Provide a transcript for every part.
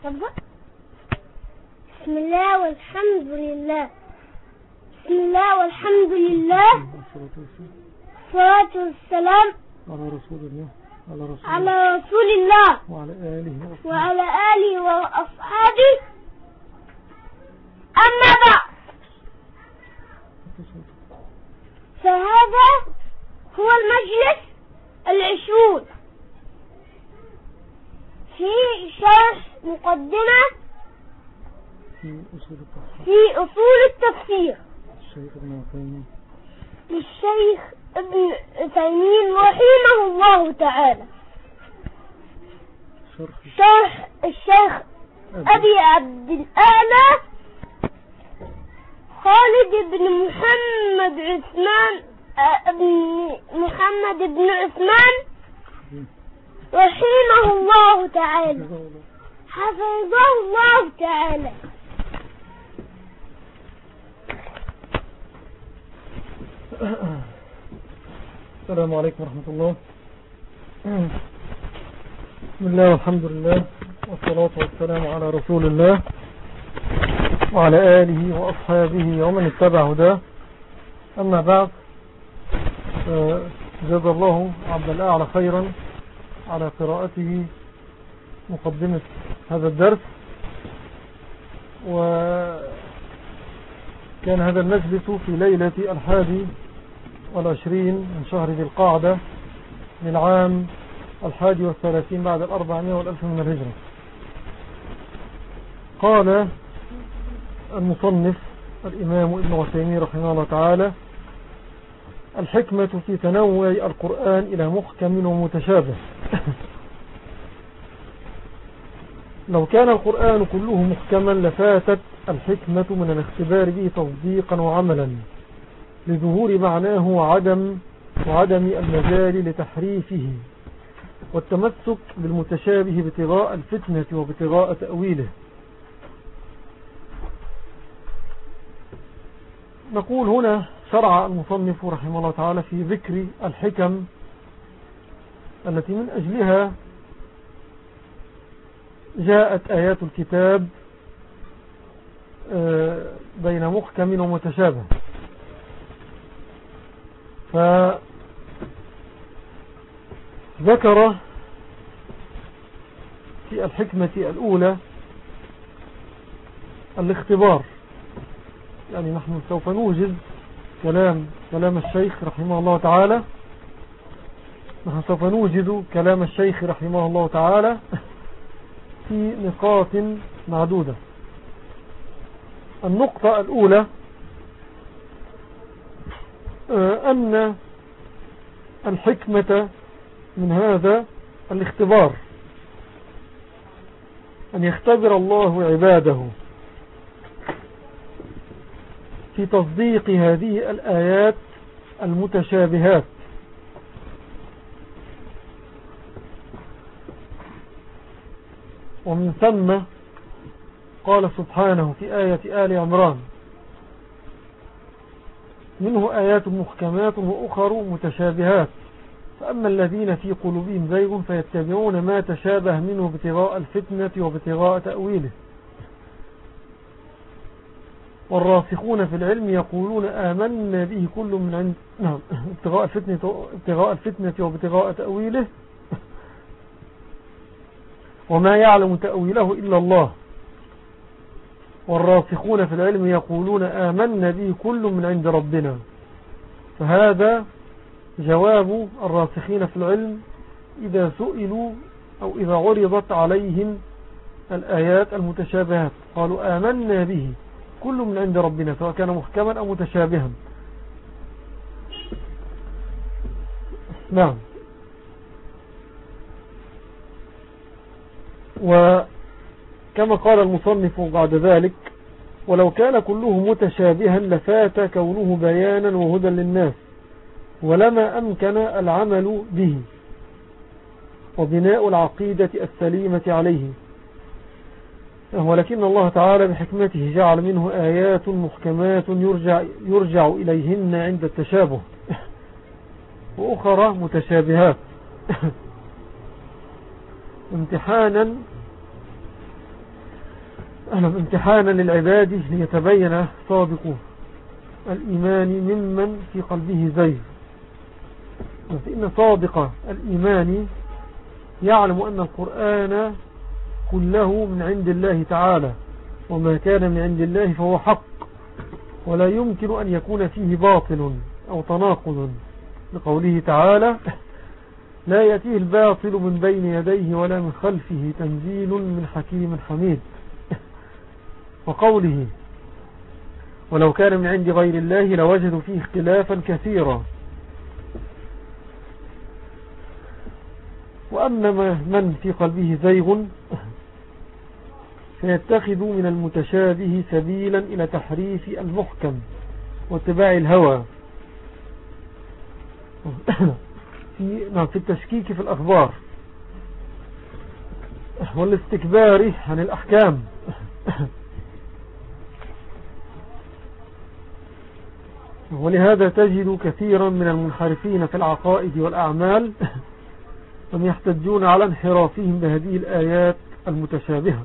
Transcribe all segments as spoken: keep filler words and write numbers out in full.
بسم الله والحمد لله بسم الله والحمد لله والصلاة والسلام على رسول الله على رسول, على رسول الله وعلى آله وأصحابه, وعلى آله وأصحابه. أما بعد، فهذا هو المجلس العشرون في شرح مقدمة في أصول التفسير في أصول التفسير الشيخ ابن عثيمين للشيخ ابن عثيمين رحمه الله تعالى، شرح, شرح الشيخ أبي عبد الأعلى خالد بن محمد عثمان ابن محمد بن عثمان رحمه الله تعالى، حفظه الله تعالى. السلام عليكم ورحمة الله. بسم الله والحمد لله والصلاة والسلام على رسول الله وعلى آله وأصحابه ومن اتبع هداه. أما بعد، جزا الله عبد الأعلى خيرا على قراءته مقدمة هذا الدرس. وكان هذا المجلس في ليلة الحادي والعشرين من شهر ذي القعدة للعام الحادي والثلاثين بعد الأربعمائة والألف من الهجرة. قال المصنف الإمام ابن عثيمين رحمه الله تعالى: الحكمة في تنوع القرآن إلى محكم ومتشابه. لو كان القرآن كله محكما لفاتت الحكمة من الاختبار به تصديقا وعملا لظهور معناه وعدم, وعدم المجال لتحريفه والتمسك بالمتشابه ابتغاء الفتنة وابتغاء تأويله. نقول هنا شرع المصنف رحمه الله تعالى في ذكر الحكم التي من أجلها جاءت آيات الكتاب بين محكم ومتشابه. فذكر في الحكمة الأولى الاختبار، يعني نحن سوف نوجد كلام كلام الشيخ رحمه الله تعالى نحن سوف نوجد كلام الشيخ رحمه الله تعالى في نقاط معدودة. النقطة الأولى أن الحكمة من هذا الاختبار أن يختبر الله عباده في تصديق هذه الآيات المتشابهات، ومن ثم قال سبحانه في آية آل عمران: منه آيات محكمات وأخر متشابهات فأما الذين في قلوبهم زيغ فيتبعون ما تشابه منه ابتغاء الفتنة وابتغاء تأويله والراسخون في العلم يقولون آمنا به كل من عند نعم ابتغاء الفتنة ابتغاء الفتنة وابتغاء تأويله وما يعلم تأويله إلا الله والراسخون في العلم يقولون آمنا به كل من عند ربنا. فهذا جواب الراسخين في العلم إذا سئلوا أو إذا عرضت عليهم الآيات المتشابهات، قالوا آمنا به كل من عند ربنا، سواء كان محكما أو متشابها. نعم. وكما قال المصنف بعد ذلك: ولو كان كله متشابها لفات كونه بيانا وهدى للناس ولما أمكن العمل به وبناء العقيدة السليمة عليه، ولكن الله تعالى بحكمته جعل منه آيات محكمات يرجع, يرجع إليهن عند التشابه وأخرى متشابهات امتحانا امتحانا للعباد ليتبين صادق الإيمان ممن في قلبه زيغ. فإن صادق الإيمان يعلم أن القرآن كله من عند الله تعالى، وما كان من عند الله فهو حق، ولا يمكن أن يكون فيه باطل أو تناقض، لقوله تعالى: لا يأتيه الباطل من بين يديه ولا من خلفه تنزيل من حكيم حميد. وقوله: ولو كان من عند غير الله لوجدوا فيه اختلافا كثيرا. وأما من في قلبه زيغ فيتخذ من المتشابه سبيلا إلى تحريف المحكم واتباع الهوى في, في التشكيك في الأخبار والاستكبار عن الأحكام. ولهذا تجد كثيرا من المنحرفين في العقائد والأعمال هم يحتجون على انحرافهم بهذه الآيات المتشابهة.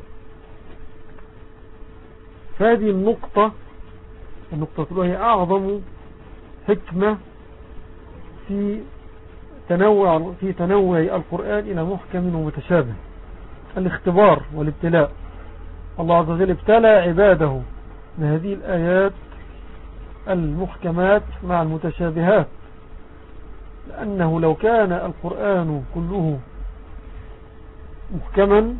فهذه النقطة النقطة هي أعظم حكمة في تنوع في تنوع القرآن إلى محكم ومتشابه، الاختبار والابتلاء. الله عز وجل ابتلى عباده بهذه الآيات المحكمات مع المتشابهات، لأنه لو كان القرآن كله محكما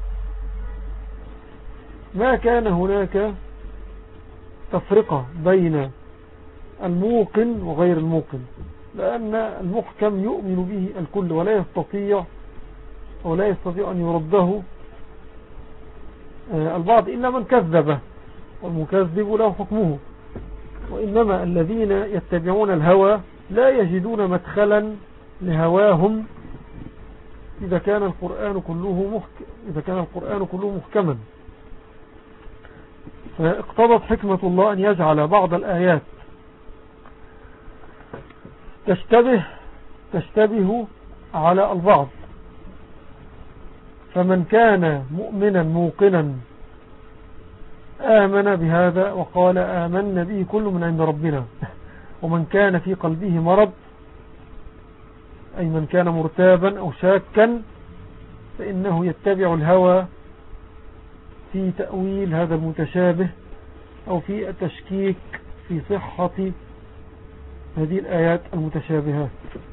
ما كان هناك تفرقة بين الموقن وغير الموقن، لأن المحكم يؤمن به الكل ولا يستطيع ولا يستطيع أن يرده البعض إلا من كذبه، والمكذب له حكمه. وإنما الذين يتبعون الهوى لا يجدون مدخلا لهواهم إذا كان القرآن كله محكم إذا كان القرآن كله محكما. فاقتضت حكمة الله أن يجعل بعض الآيات تشتبه تشتبه على البعض، فمن كان مؤمنا موقنا آمن بهذا وقال آمنا به كل من عند ربنا، ومن كان في قلبه مرض أي من كان مرتابا أو شاكا فإنه يتبع الهوى في تأويل هذا المتشابه أو في التشكيك في صحة هذه الآيات المتشابهات.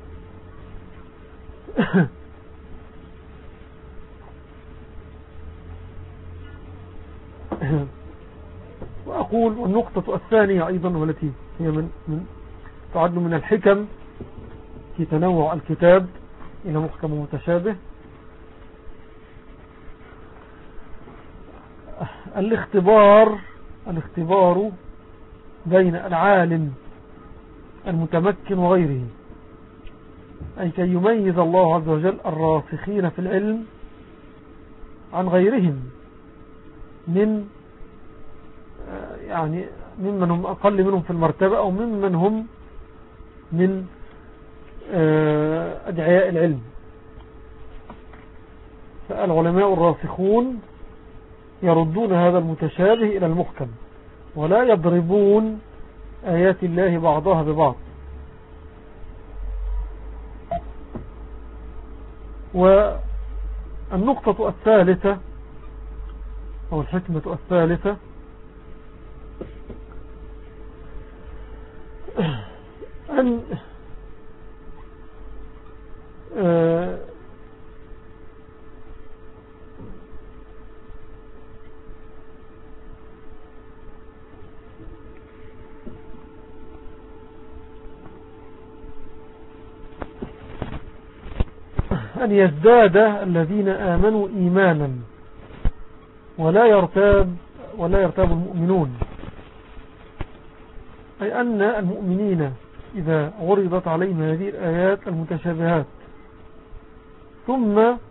وأقول والنقطة الثانية أيضا والتي هي من, من تعد من الحكم في تنوع الكتاب إلى محكم ومتشابه الاختبار الاختبار بين العالم المتمكن وغيره، أي كي يميز الله عز وجل الراسخين في العلم عن غيرهم من يعني ممن هم أقل منهم في المرتبة أو ممن هم من أدعياء العلم. فالعلماء الراسخون يردون هذا المتشابه إلى المحكم ولا يضربون آيات الله بعضها ببعض. والنقطة الثالثة أو الحكمة الثالثة أن آه أن يزداد الذين آمنوا إيمانا ولا يرتاب ولا يرتاب المؤمنون، أي أن المؤمنين إذا عرضت عليهم هذه الآيات المتشابهات ثم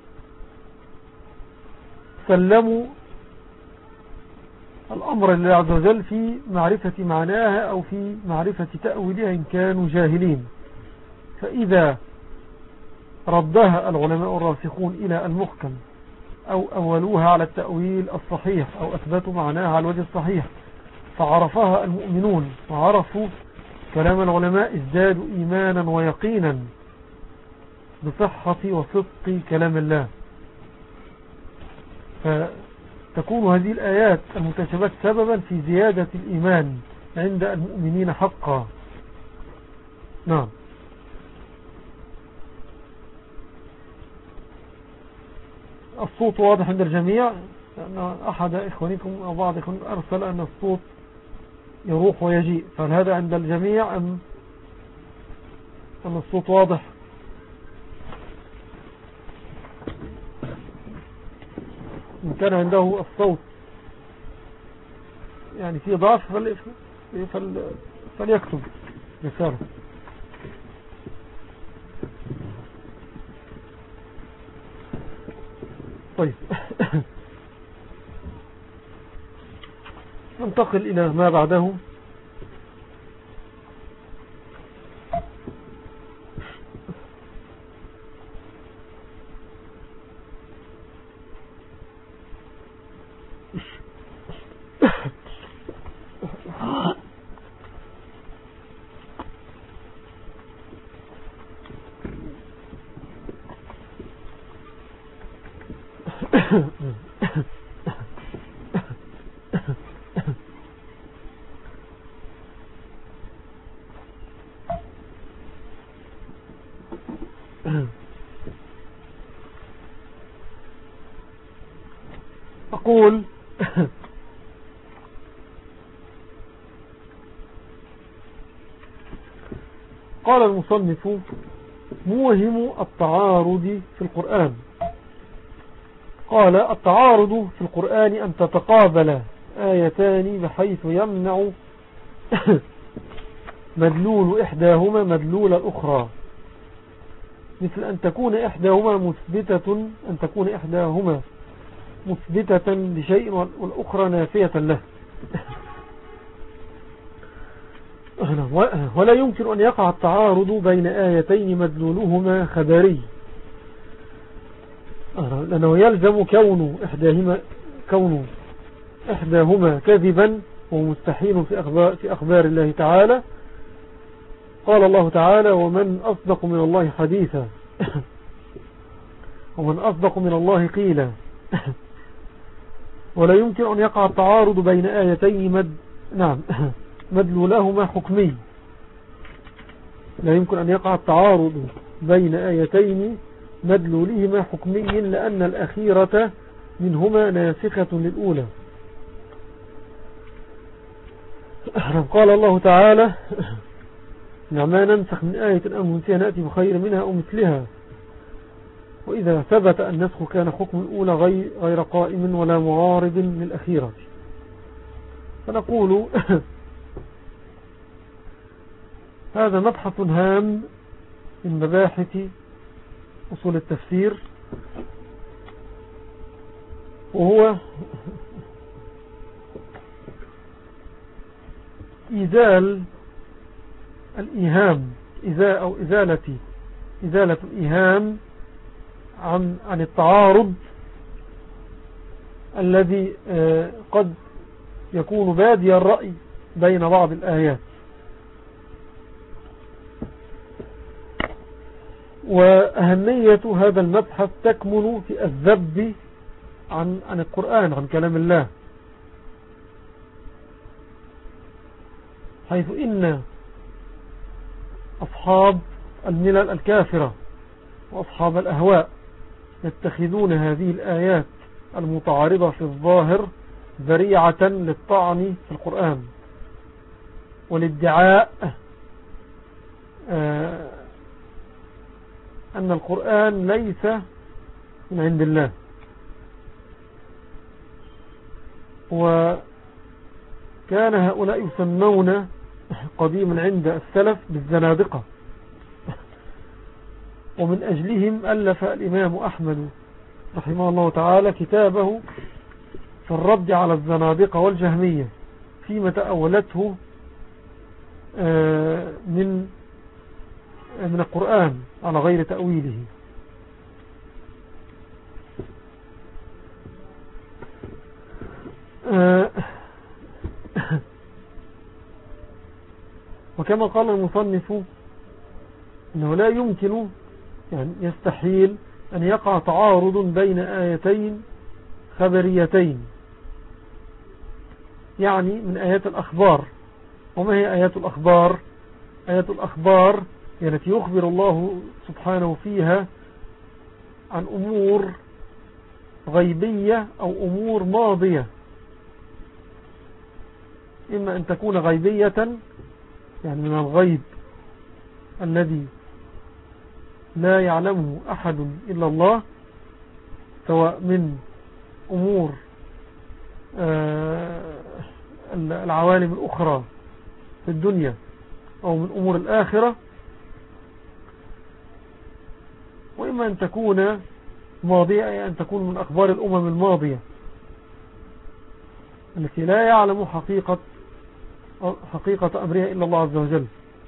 سلموا الأمر لله عز وجل في معرفة معناها أو في معرفة تأويلها إن كانوا جاهلين، فإذا ردها العلماء الراسخون إلى المحكم أو أولوها على التأويل الصحيح أو أثبتوا معناها على الوجه الصحيح فعرفها المؤمنون وعرفوا كلام العلماء ازدادوا إيمانا ويقينا بصحة وصدق كلام الله. فتكون هذه الآيات المتشابهات سببا في زيادة الإيمان عند المؤمنين حقا. نعم. الصوت واضح عند الجميع، لأن أحد إخوانكم أو بعض إخوانكم أرسل أن الصوت يروح ويجيء، فهل هذا عند الجميع أم أن الصوت واضح؟ إن كان عنده الصوت يعني في ضعف فل... فل... فليكتب رسالة. طيب ننتقل إلى ما بعده. أقول قال المصنف موهم التعارض في القرآن. قال التعارض في القرآن أن تتقابل آيتان بحيث يمنع مدلول إحداهما مدلول الأخرى، مثل أن تكون إحداهما مثبتة أن تكون إحداهما مثبتة لشيء والأخرى نافية له. ولا يمكن أن يقع التعارض بين آيتين مدلولهما خبري، لأنه يلزم كون إحداهما كون إحداهما كذبا ومستحيل في أخبار, في أخبار الله تعالى. قال الله تعالى ومن أصدق من الله حديثا ومن أصدق من الله قيلا. ولا يمكن أن يقع التعارض بين آيتين مد... نعم مدلولهما حكمي. لا يمكن أن يقع التعارض بين آيتين مدلولهما حكمي لأن الأخيرة منهما ناسخة للأولى. قال الله تعالى ما ننسخ من آية أو ننسيها نأتي بخير منها أو مثلها. وإذا ثبت النسخ كان حكم الأولى غير قائم ولا معارض للأخيرة. فنقول هذا مبحث هام من مباحث أصول التفسير، وهو إزال الإيهام إزاء أو إزالة إزالة الإيهام عن عن التعارض الذي قد يكون بادي الرأي بين بعض الآيات. وأهمية هذا المبحث تكمن في الذب عن عن القرآن عن كلام الله، حيث إن أصحاب الملل الكافرة وأصحاب الأهواء يتخذون هذه الآيات المتعارضة في الظاهر ذريعة للطعن في القرآن والادعاء أن القرآن ليس من عند الله. وكان هؤلاء يسمون قديما عند السلف بالزنادقة، ومن أجلهم ألف الإمام أحمد رحمه الله تعالى كتابه في الرد على الزنادقة والجهمية فيما تأولته من من القرآن على غير تأويله. وكما قال المصنف أنه لا يمكن يعني يستحيل أن يقع تعارض بين آيتين خبريتين يعني من آيات الأخبار. وما هي آيات الأخبار؟ آيات الأخبار يعني التي يخبر الله سبحانه فيها عن أمور غيبية أو أمور ماضية، إما أن تكون غيبية يعني من الغيب الذي لا يعلمه أحد إلا الله، سواء من أمور العوالم الأخرى في الدنيا أو من أمور الآخرة، وإما أن تكون ماضية أي أن تكون من أخبار الأمم الماضية التي لا يعلم حقيقة حقيقة أمرها إلا الله عز وجل.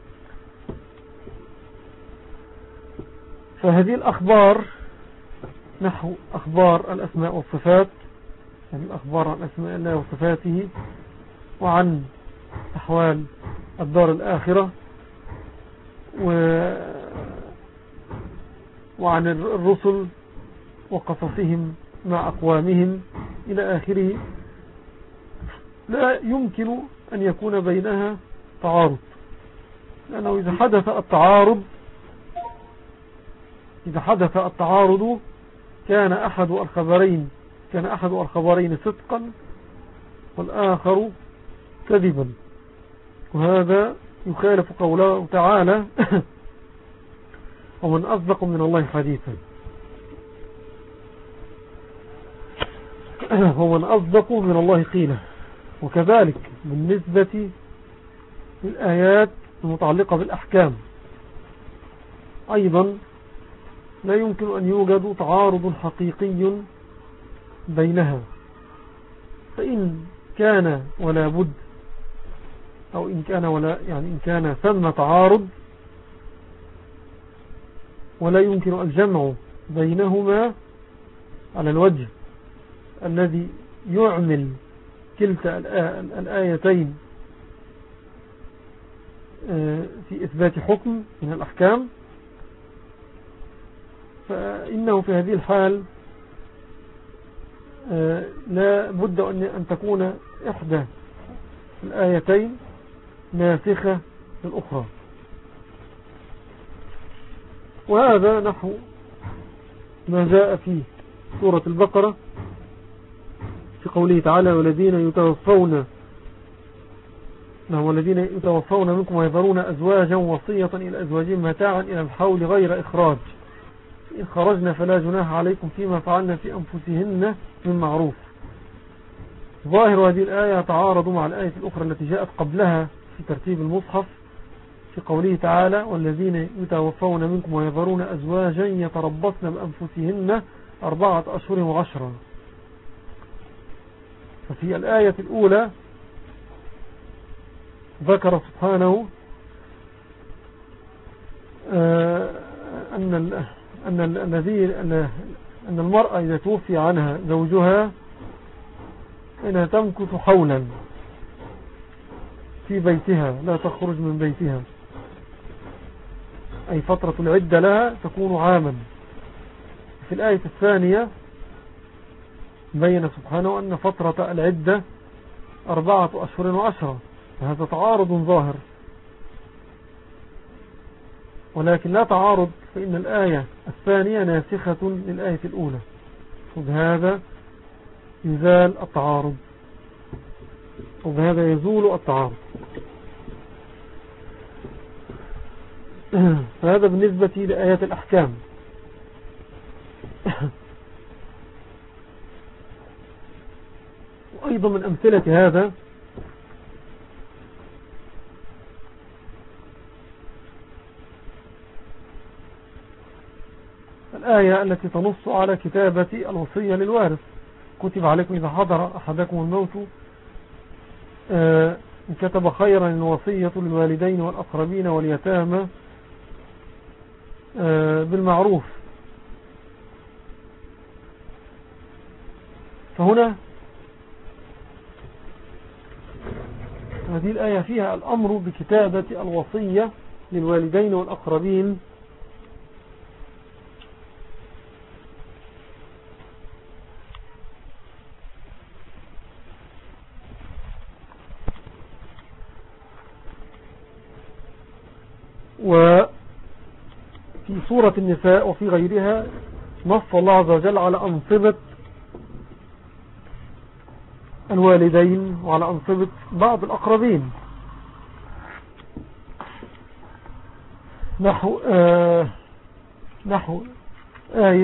فهذه الأخبار نحو أخبار الأسماء والصفات، يعني الأخبار عن أسماء الله وصفاته وعن أحوال الدار الآخرة وعن الرسل وقصصهم مع أقوامهم إلى آخره، لا يمكن أن يكون بينها تعارض، لأنه إذا حدث التعارض إذا حدث التعارض كان أحد الخبرين كان أحد الخبرين صدقا والآخر كذبا، وهذا يخالف قوله تعالى ومن أصدق من الله حديثا. ومن أصدق من الله قيلا. وكذلك بالنسبة للآيات المتعلقة بالأحكام أيضا لا يمكن أن يوجد تعارض حقيقي بينها، فإن كان ولا بد أو إن كان ولا يعني إن كان ثم تعارض ولا يمكن الجمع بينهما على الوجه الذي يعمل كلتا الآيتين في إثبات حكم من الأحكام، فإنه في هذه الحال لا بد أن تكون إحدى الآيتين ناسخة للأخرى. وهذا نحو ما جاء في سورة البقرة في قوله تعالى والذين يتوفون والذين يتوفون منكم ويذرون أزواجا وصية إلى أزواجهم متاعا إلى الحول غير إخراج، إن خرجنا فلا جناح عليكم فيما فعلنا في أنفسهن من معروف. ظاهر هذه الآية تعارض مع الآية الأخرى التي جاءت قبلها في ترتيب المصحف في قوله تعالى والذين يتوفون منكم ويذرون أزواجا يتربصن بأنفسهن أربعة أشهر وعشرة. ففي الآية الأولى ذكر سبحانه أن أن الذي أن المرأة إذا توفي عنها زوجها إنها تمكث حولا في بيتها لا تخرج من بيتها، أي فترة العدة لها تكون عاما. في الآية الثانية بين سبحانه أن فترة العدة أربعة أشهر وعشرة، فهذا تعارض ظاهر، ولكن لا تعارض، فإن الآية الثانية ناسخة للآية الأولى، وبهذا يزال التعارض وبهذا يزول التعارض. فهذا بالنسبة لآيات الأحكام. وأيضا من أمثلة هذا الآية التي تنص على كتابة الوصية للوارث كتب عليكم إذا حضر أحدكم الموت إن كتب خيرا الوصية للوالدين والأقربين واليتامى بالمعروف. فهنا هذه الآية فيها الأمر بكتابة الوصية للوالدين والأقربين وفي سورة النساء وفي غيرها نص الله عز وجل على أنصبة الوالدين وعلى أنصبة بعض الأقربين نحو آه نحو آية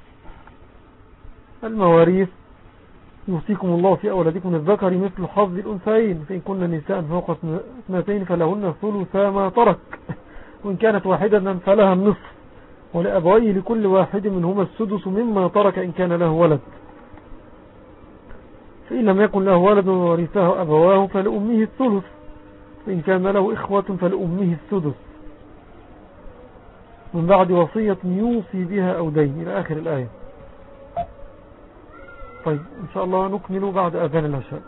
المواريث يوصيكم الله في أولادكم الذكر مثل حظ الأنثيين فإن كن نساء فوق اثنتين فلهن ثلثا ما ترك وإن كانت واحدة فلها النصف ولأبويه لكل واحد منهما السدس مما ترك إن كان له ولد فإن لم يكن له ولد وورثه أبواه فلأمه الثلث فإن كان له إخوة فلأمه السدس من بعد وصية يوصي بها أو دين إلى آخر الآية. طيب إن شاء الله نكمل بعد أذان العشاء.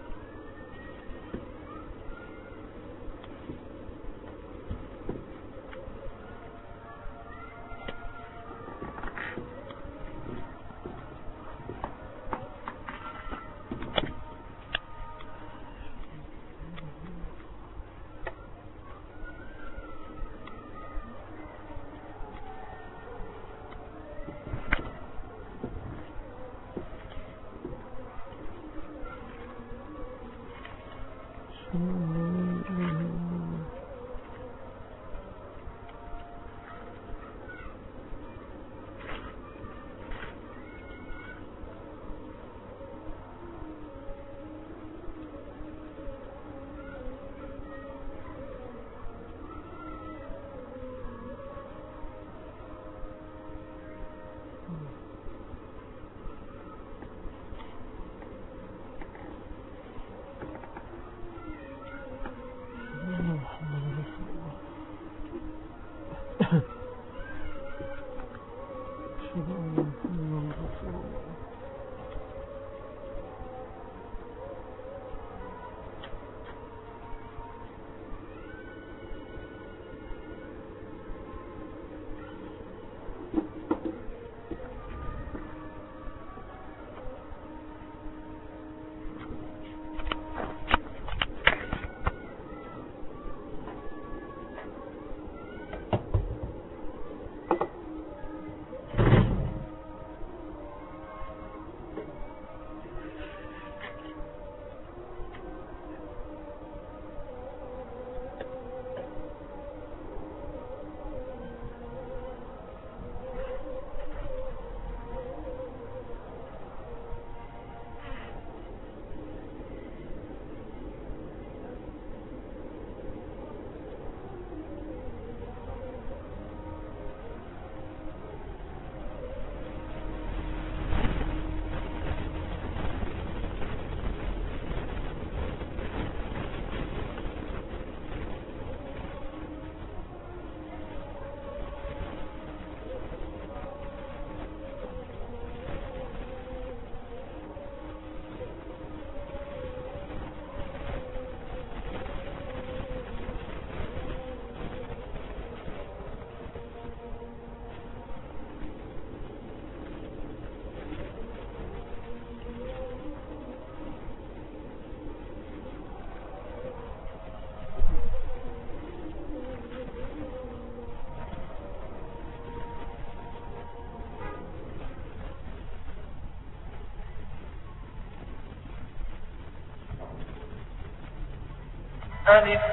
ألف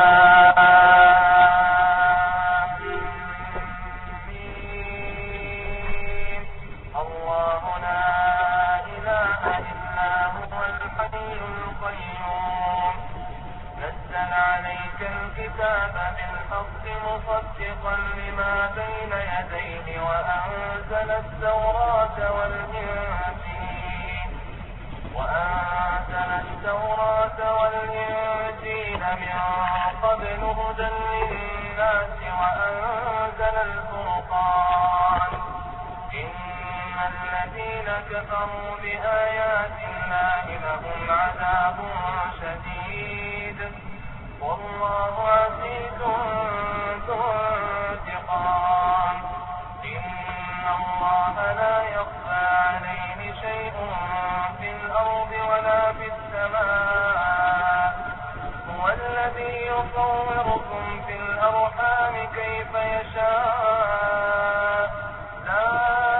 لام ميم الله لا إله إلا هو الحي القيوم نزل عليك الكتاب بالحق مصدقا لما بين يديه وأنزل التوراة والإنجيل وأنزل التوراة والإنجيل من قبل هدى للناس وأنزل الفرقان إن الذين كفروا بآيات الله لهم عذاب شديد والله عزيز ذو انتقام إن الله لا يخفى عليه شيء في الأرض ولا في السماء هو الذي يصوركم في الأرحام كيف يشاء لا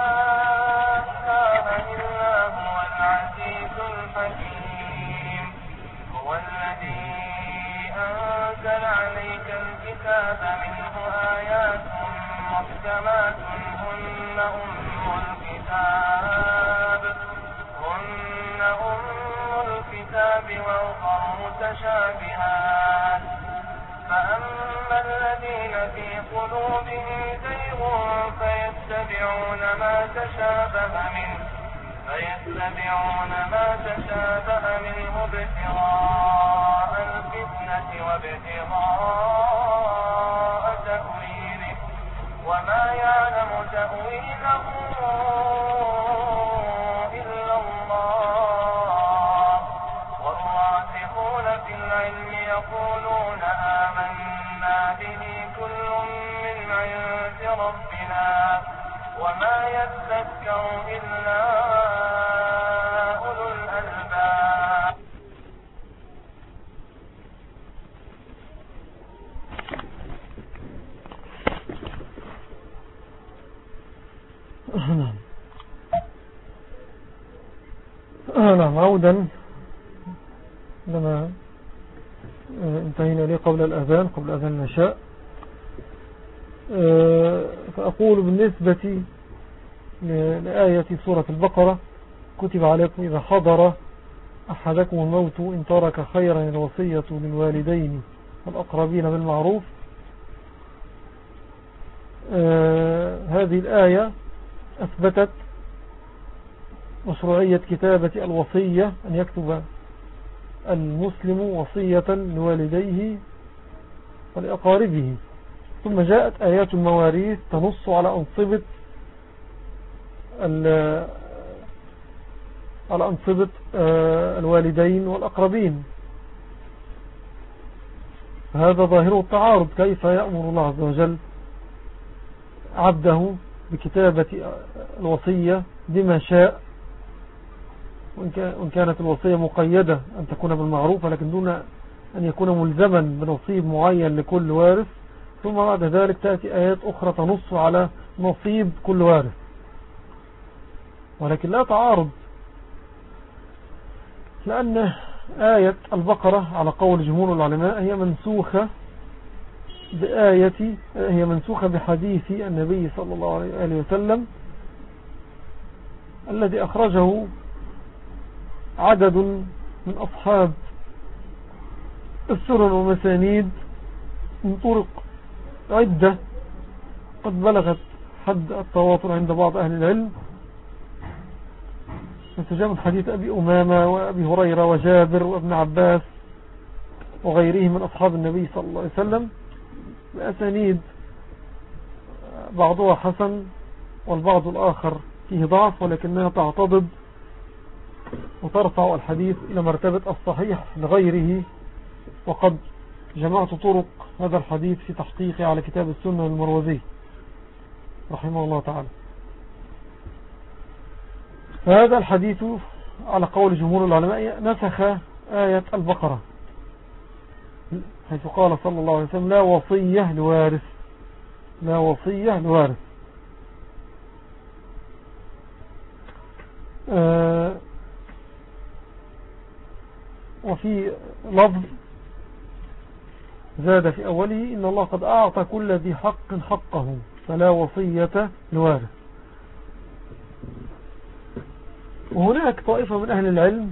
إله إلا هو العزيز الحكيم هو الذي أنزل عليك الكتاب منه آيات محكمات هن أم الكتاب هن أم الكتاب وأخر متشابهات فأما الذين في قلوبهم زيغ فيتبعون ما تشابه منه فيتبعون ما تشابه منه ابتغاء الفتنة وابتغاء تأويله وما يعلم تأويله إلا الله والراسخون في العلم يقولون آمنا به كل من عند ربنا وما يذكر إلا أولو الألباب نعم عودا لما انتهينا لي قبل الأذان قبل أذان العشاء فأقول بالنسبة لآية سورة البقرة كتب عليكم إذا حضر أحدكم الموت إن ترك خيرا الوصية للوالدين والأقربين بالمعروف. هذه الآية أثبتت مشروعية كتابة الوصية أن يكتب المسلم وصية لوالديه ولأقاربه. ثم جاءت آيات المواريث تنص على أنصبة على أنصبة الوالدين والأقربين. هذا ظاهره التعارض. كيف يأمر الله عز وجل عبده بكتابة الوصية بما شاء وإن كانت الوصية مقيدة أن تكون بالمعروف لكن دون أن يكون ملزما بنصيب معين لكل وارث، ثم بعد ذلك تأتي آيات أخرى تنص على نصيب كل وارث. ولكن لا تعارض، لأن آية البقرة على قول جمهور العلماء هي منسوخة بآية هي منسوخة بحديث النبي صلى الله عليه وسلم الذي أخرجه عدد من أصحاب السنن والمسانيد من طرق عدة قد بلغت حد التواتر عند بعض أهل العلم، من حديث أبي أمامة وأبي هريرة وجابر وابن عباس وغيرهم من أصحاب النبي صلى الله عليه وسلم بأسانيد بعضها حسن والبعض الآخر فيه ضعف، ولكنها تعتضد وترفع الحديث إلى مرتبة الصحيح لغيره. وقد جمعت طرق هذا الحديث في تحقيقي على كتاب السنة المروزي رحمه الله تعالى. فهذا الحديث على قول جمهور العلماء نسخ آية البقرة، حيث قال صلى الله عليه وسلم لا وصية لوارث، لا وصية لوارث. آه وفي لفظ زاد في أوله إن الله قد أعطى كل ذي حق حقه فلا وصية لوارث. وهناك طائفة من أهل العلم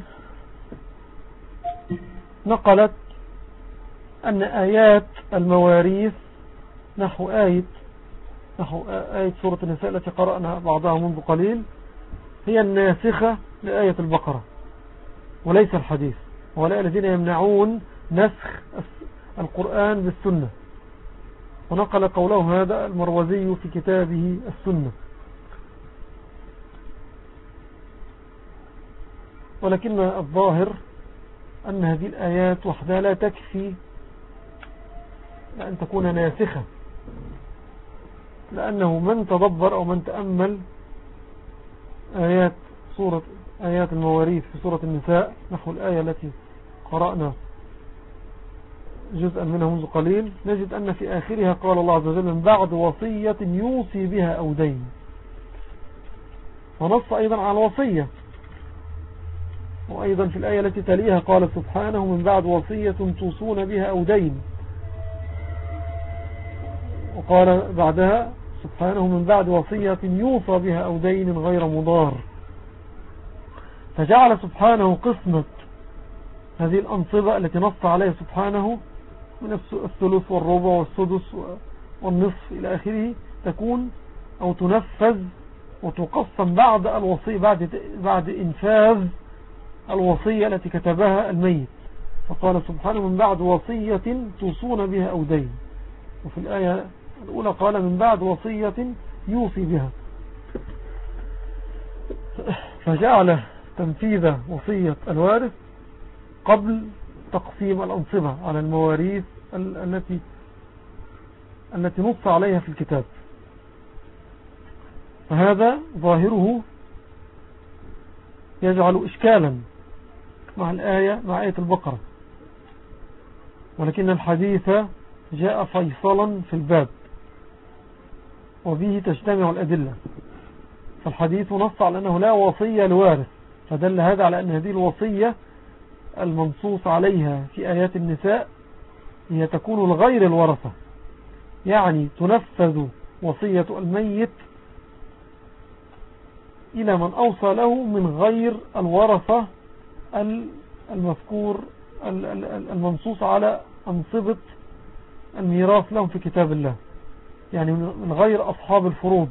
نقلت أن آيات المواريث نحو آية نحو آية سورة النساء التي قرأنا بعضها منذ قليل هي الناسخة لآية البقرة وليس الحديث، وهؤلاء الذين يمنعون نسخ القرآن بالسنة. ونقل قوله هذا المروزي في كتابه السنة. ولكن الظاهر أن هذه الآيات وحدها لا تكفي لأن تكون ناسخة، لأنه من تدبر أو من تأمل آيات سورة آيات المواريث في سورة النساء نحو الآية التي قرأنا جزءا منها منذ قليل، نجد أن في آخرها قال الله عز وجل من بعد وصية يوصي بها أو دين، ونص أيضا على الوصية. وأيضا في الآية التي تليها قال سبحانه من بعد وصية توصون بها أو دين، وقال بعدها سبحانه من بعد وصية يوصى بها أو دين غير مضار. فجعل سبحانه قسمة هذه الأنصبة التي نص عليها سبحانه من الثلث والربع والسدس والنصف إلى آخره تكون أو تنفذ وتقسم بعد الوصية، بعد, بعد إنفاذ الوصية التي كتبها الميت. فقال سبحانه من بعد وصية توصون بها أو دين، وفي الآية الأولى قال من بعد وصية يوصي بها. فجعل تنفيذ وصية الوارث قبل تقسيم الأنصبة على المواريث التي التي نص عليها في الكتاب. فهذا ظاهره يجعل إشكالا مع الآية مع آية البقرة، ولكن الحديث جاء فيصلا في الباب وبه تجتمع الأدلة. فالحديث نص على أنه لا وصية لوارث، فدل هذا على أن هذه الوصية المنصوص عليها في آيات النساء هي تكون لغير الورثة، يعني تنفذ وصية الميت إلى من أوصى له من غير الورثة المذكور المنصوص على أنصبة الميراث لهم في كتاب الله، يعني من غير أصحاب الفروض.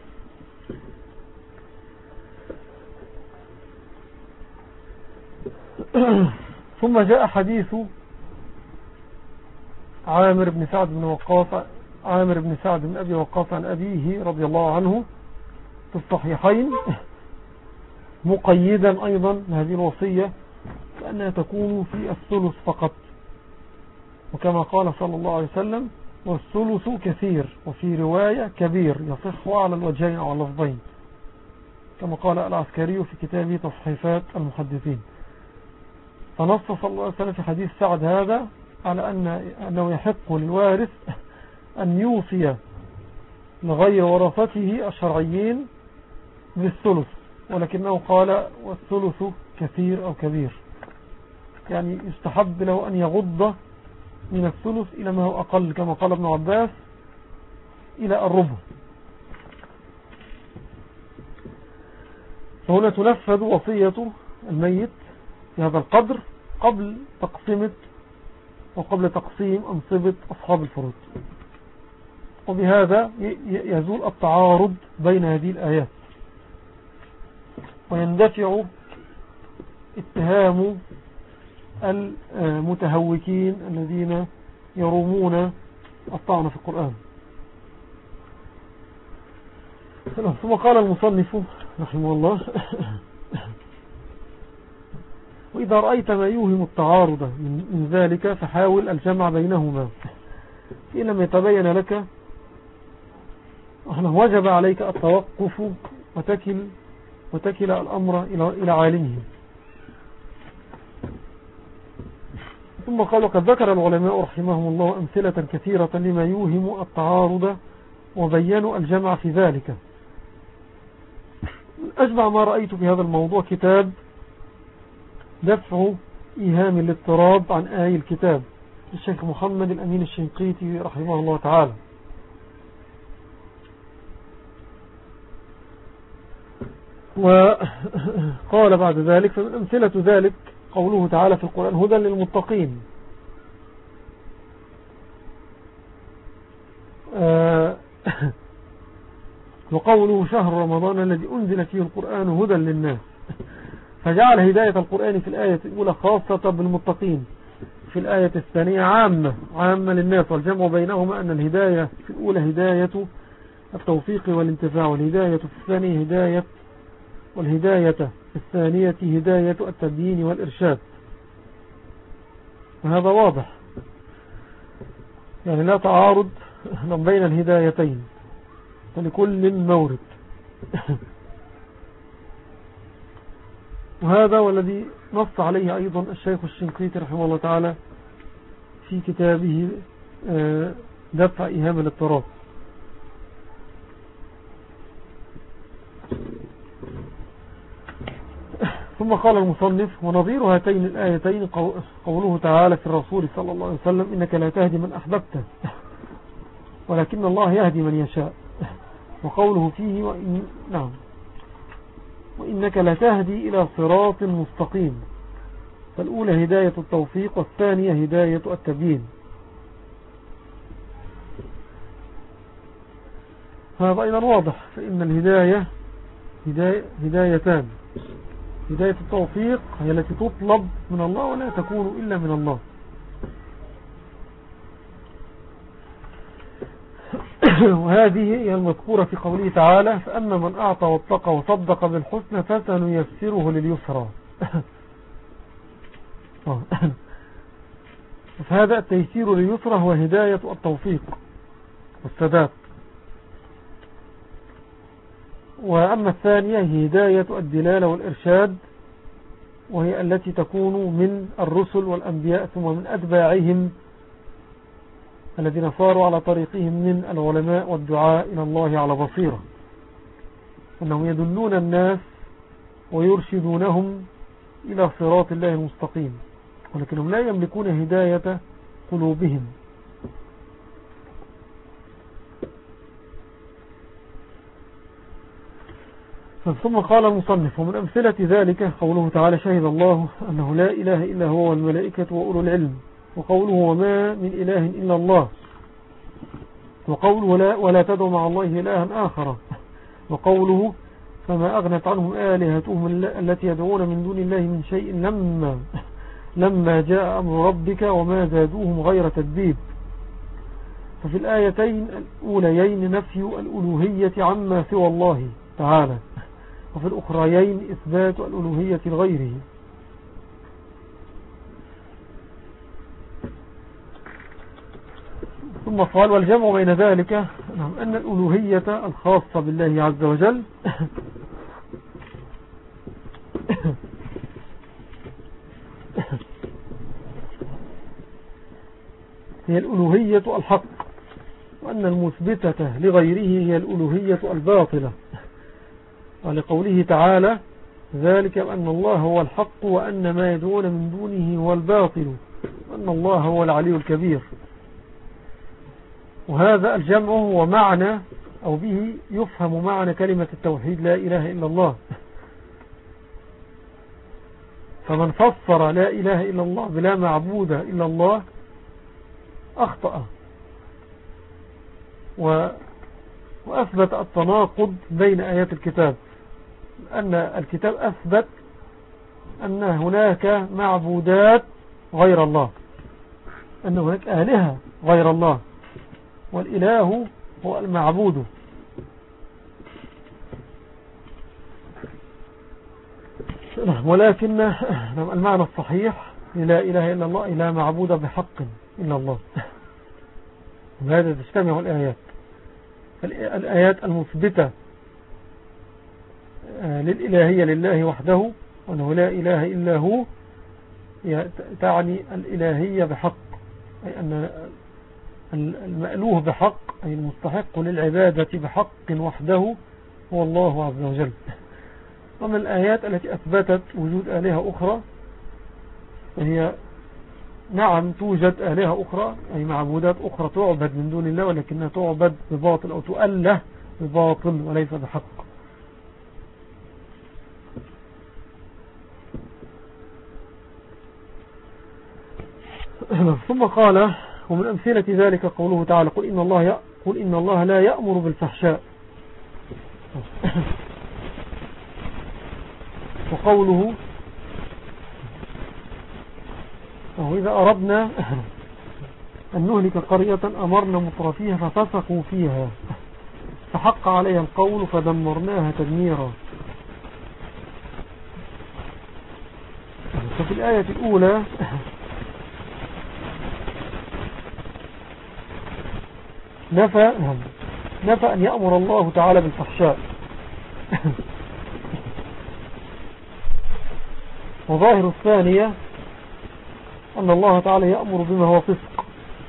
ثم جاء حديث عامر بن سعد بن وقاص عامر بن سعد بن أبي وقاص عن أبيه رضي الله عنه في الصحيحين مقيدا أيضا هذه الوصية لأنها تكون في الثلث فقط، وكما قال صلى الله عليه وسلم والثلث كثير، وفي رواية كبير يصح على الوجهين أو على اللفظين، كما قال العسكري في كتابه تصحيفات المحدثين. فنص صلى الله عليه وسلم في حديث سعد هذا على أن أنه يحق للوارث أن يوصي لغير ورثته الشرعيين بالثلث، ولكنه قال والثلث كثير أو كبير، يعني يستحب له أن يغض من الثلث إلى ما هو أقل، كما قال ابن عباس إلى الربع. فهنا تنفذ وصية الميت في هذا القدر قبل تقسيمة وقبل تقسيم أنصبة أصحاب الفروض، وبهذا يزول التعارض بين هذه الآيات ويندفع اتهام المتهوكين الذين يرومون الطعن في القرآن. ثم قال المصنف رحمه الله وإذا رأيت ما يوهم التعارض من ذلك فحاول الجمع بينهما، إن لم يتبين لك أنه وجب عليك التوقف وتكل, وتكل الأمر إلى عالمه. ثم قال وقد ذكر العلماء رحمهم الله أمثلة كثيرة لما يوهم التعارض وبينوا الجمع في ذلك. أجمع ما رأيت في هذا الموضوع كتاب دفع إيهام الاضطراب عن آي الكتاب الشيخ محمد الأمين الشنقيطي رحمه الله تعالى. وقال بعد ذلك فمن أمثلة ذلك قوله تعالى في القرآن هدى للمتقين، وقوله شهر رمضان الذي أنزل فيه القرآن هدى للناس، فجعل هداية القرآن في الآية الأولى خاصة بالمتقين، في الآية الثانية عامة عامة للناس، والجمع بينهما أن الهداية في الأولى هداية التوفيق والانتفاع، والهداية في الثانية هداية والهداية في الثانية هداية التبيين والإرشاد، وهذا واضح. يعني لا تعارض بين الهدايتين، فلكل مورد. وهذا والذي نص عليه أيضا الشيخ الشنقيطي رحمه الله تعالى في كتابه دفع إيهام الاضطراب. ثم قال المصنف: ونظير هاتين الآيتين قوله تعالى في الرسول صلى الله عليه وسلم: إنك لا تهدي من أحببت ولكن الله يهدي من يشاء. وقوله فيه: وإن نعم وإنك لا تهدي إلى صراط مستقيم. فالأولى هداية التوفيق، والثانية هداية التبيين. هذا أيضا واضح، فإن الهداية هداية هدايتان: هداية التوفيق هي التي تطلب من الله ولا تكون إلا من الله. وهذه هي المذكورة في قوله تعالى: فأما من أعطى واتقى وصدق بالحسنى فسنيسره لليسرى. فهذا التيسير لليسرى هو هداية التوفيق والسداد. وأما الثانية هي هداية الدلالة والإرشاد، وهي التي تكون من الرسل والأنبياء ثم من أتباعهم الذين صاروا على طريقهم من العلماء والدعاء إلى الله على بصيرة، أنهم يدلون الناس ويرشدونهم إلى صراط الله المستقيم، ولكنهم لا يملكون هداية قلوبهم. ثم قال المصنف: ومن أمثلة ذلك قوله تعالى: شهد الله أنه لا إله إلا هو والملائكة وأولو العلم. وقوله: وما من إله إلا الله. وقوله: ولا, ولا تدعو مع الله إلها آخر. وقوله: فما أغنت عنهم آلهتهم التي يدعون من دون الله من شيء لما, لما جاء أمر ربك وما زادوهم غير تدبيب. ففي الآيتين الأوليين نفي الألوهية عما سوى الله تعالى، وفي الأخريين إثبات الألوهية لغيره. ثم قال: والجمع بين ذلك أن الألوهية الخاصة بالله عز وجل هي الألوهية الحق، وأن المثبتة لغيره هي الألوهية الباطلة. ولقوله تعالى: ذلك بأن الله هو الحق وأن ما يدعون من دونه هو الباطل وأن الله هو العلي الكبير. وهذا الجمع هو معنى أو به يفهم معنى كلمة التوحيد لا إله إلا الله. فمن فسر لا إله إلا الله بلا معبود إلا الله أخطأ، وأثبت التناقض بين آيات الكتاب، أن الكتاب أثبت أن هناك معبودات غير الله، أن هناك آلهة غير الله، والإله هو المعبود. ولكن المعنى الصحيح لا إله إلا الله لا معبود بحق إلا الله. وهذا تجتمع الآيات الآيات المثبتة للإلهية لله وحده، وأنه لا إله إلا هو، تعني الإلهية بحق، أي أن المألوه بحق أي المستحق للعبادة بحق وحده هو الله عز وجل. ومن الآيات التي أثبتت وجود آلهة أخرى هي نعم توجد آلهة أخرى أي معبودات أخرى تعبد من دون الله، ولكنها تعبد بباطل أو تؤله بباطل وليس بحق. ثم قال: ومن أمثلة ذلك قوله تعالى: قل إن الله, قل إن الله لا يأمر بالفحشاء. وقوله: وإذا أردنا أن نهلك قرية أمرنا مترفيها ففسقوا فيها فحق عليها القول فدمرناها تدميرا. ففي الآية الأولى نفى نفى أن يأمر الله تعالى بالفحشاء. وظاهر الثانية أن الله تعالى يأمر بما هو فسق.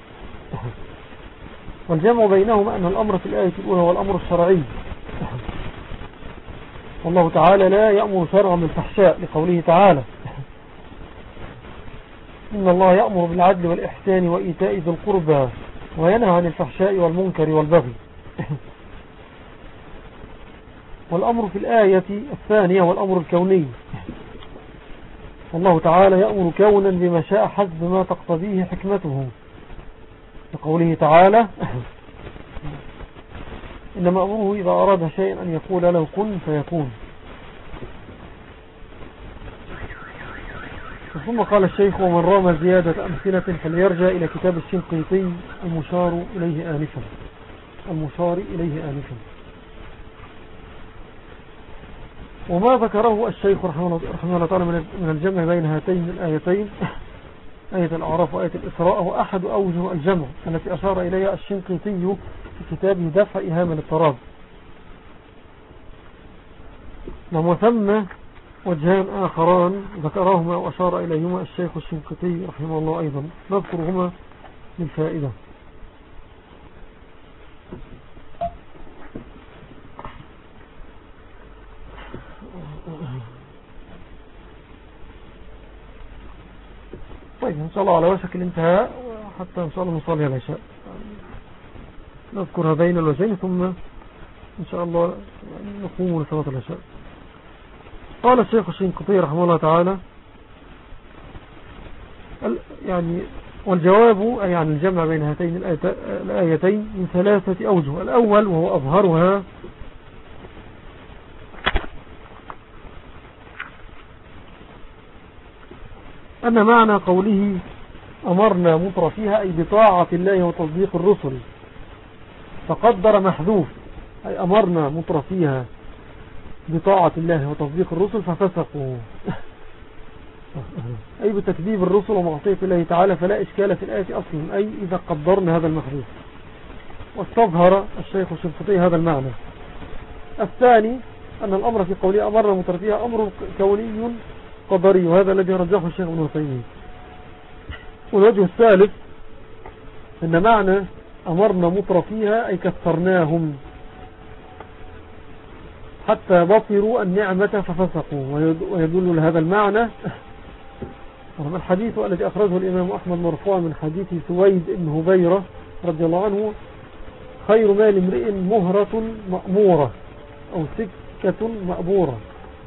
والجمع بينهما أن الأمر في الآية الأولى هو الأمر الشرعي، والله تعالى لا يأمر شرعا بالفحشاء لقوله تعالى إن الله يأمر بالعدل والإحسان وإيتاء ذي القربى وينهى عن الفحشاء والمنكر والبغي. والأمر في الآية الثانية والأمر الكوني، والله تعالى يأمر كونا بما شاء حسب ما تقتضيه حكمته لقوله تعالى إنما أمره إذا أراد شيئا أن يقول له كن فيكون. ثم قال الشيخ ومن رام زيادة أمثلة فليرجع إلى كتاب الشنقيطي المشار إليه آنفا المشار إليه آنفا. وما ذكره الشيخ رحمه الله تعالى من الجمع بين هاتين الآيتين آية الأعراف وآية الإسراء هو أحد أوجه الجمع التي أشار إليها الشنقيطي في كتابه دفع إهام الاضطراب. وثم وجهان آخران ذكرهما وأشار إليهما الشيخ الشنقيطي رحمه الله أيضا نذكرهما للفائدة. طيب إن شاء الله على وشك الانتهاء حتى إن شاء الله نصلي العشاء نذكر هذين الوجهين ثم إن شاء الله نقوم لصلاة العشاء. قال الشيخ الشنقيطي رحمه الله تعالى يعني والجواب أي عن الجمع بين هاتين الآيتين من ثلاثة أوجه. الأول وهو أظهرها أن معنى قوله أمرنا مطر فيها أي بطاعة الله وتصديق الرسل، فقدر محذوف أي أمرنا مطر فيها بطاعة الله وتصديق الرسل ففسقوا أي بتكذيب الرسل ومعصية الله تعالى، فلا إشكال في الآية أصلا أي إذا قدرنا هذا المحذوف. واستظهر الشيخ الشنقيطي هذا المعنى. الثاني أن الأمر في قوله أمرنا مطر فيها أمر كوني قدري، وهذا الذي رجحه الشيخ ابن تيمية. والوجه الثالث أن معنى أمرنا مطر فيها أي كثرناهم حتى بطروا النعمة ففسقوا، ويدل لهذا المعنى الحديث الذي أخرجه الإمام أحمد مرفوعا من حديث سويد بن هبيرة رضي الله عنه خير مال امرئ مهرة مأمورة أو سكة مأبورة،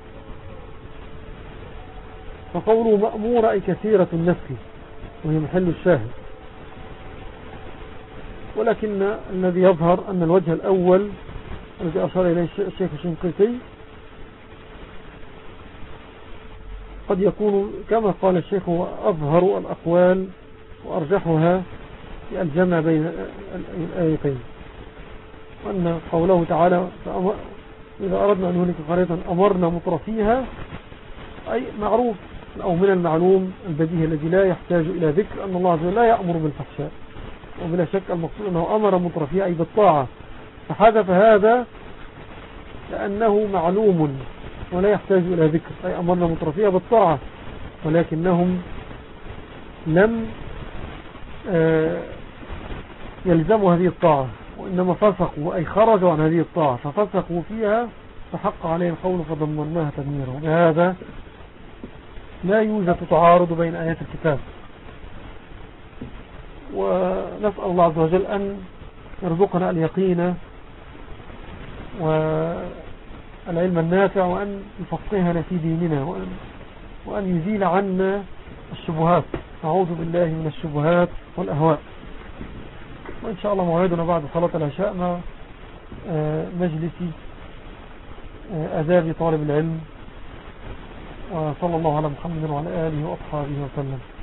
فقوله مأمورة أي كثيرة النفس وهي محل الشاهد. ولكن الذي يظهر أن الوجه الأول الذي أشار إليه الشيخ الشنقيطي قد يكون كما قال الشيخ هو أظهر الأقوال وأرجحها في الجمع بين الآيتين، وأن قوله تعالى إذا أردنا أن نهلك قرية أمرنا مطر فيها أي معروف أو من المعلوم البديهي الذي لا يحتاج إلى ذكر أن الله عز وجل لا يأمر بالفحشاء، وبلا شك المقصود أنه أمر مطر فيها أي بالطاعة، فحذف هذا لأنه معلوم ولا يحتاج إلى ذكر أي أمرنا مطر فيها بالطاعة، ولكنهم لم يلزموا هذه الطاعة وإنما فسقوا أي خرجوا عن هذه الطاعة ففسقوا فيها فحق عليهم القول فضمناها تدميرا. وبهذا لا يوجد تعارض بين آيات الكتاب، ونسأل الله عز وجل أن يرزقنا اليقين والعلم النافع وأن يفقهنا في ديننا وأن, وأن يزيل عنا الشبهات. أعوذ بالله من الشبهات والأهواء. وإن شاء الله موعدنا بعد صلاة العشاء مع مجلس آداب طالب العلم، وصلى الله على محمد وعلى آله وأصحابه وسلم.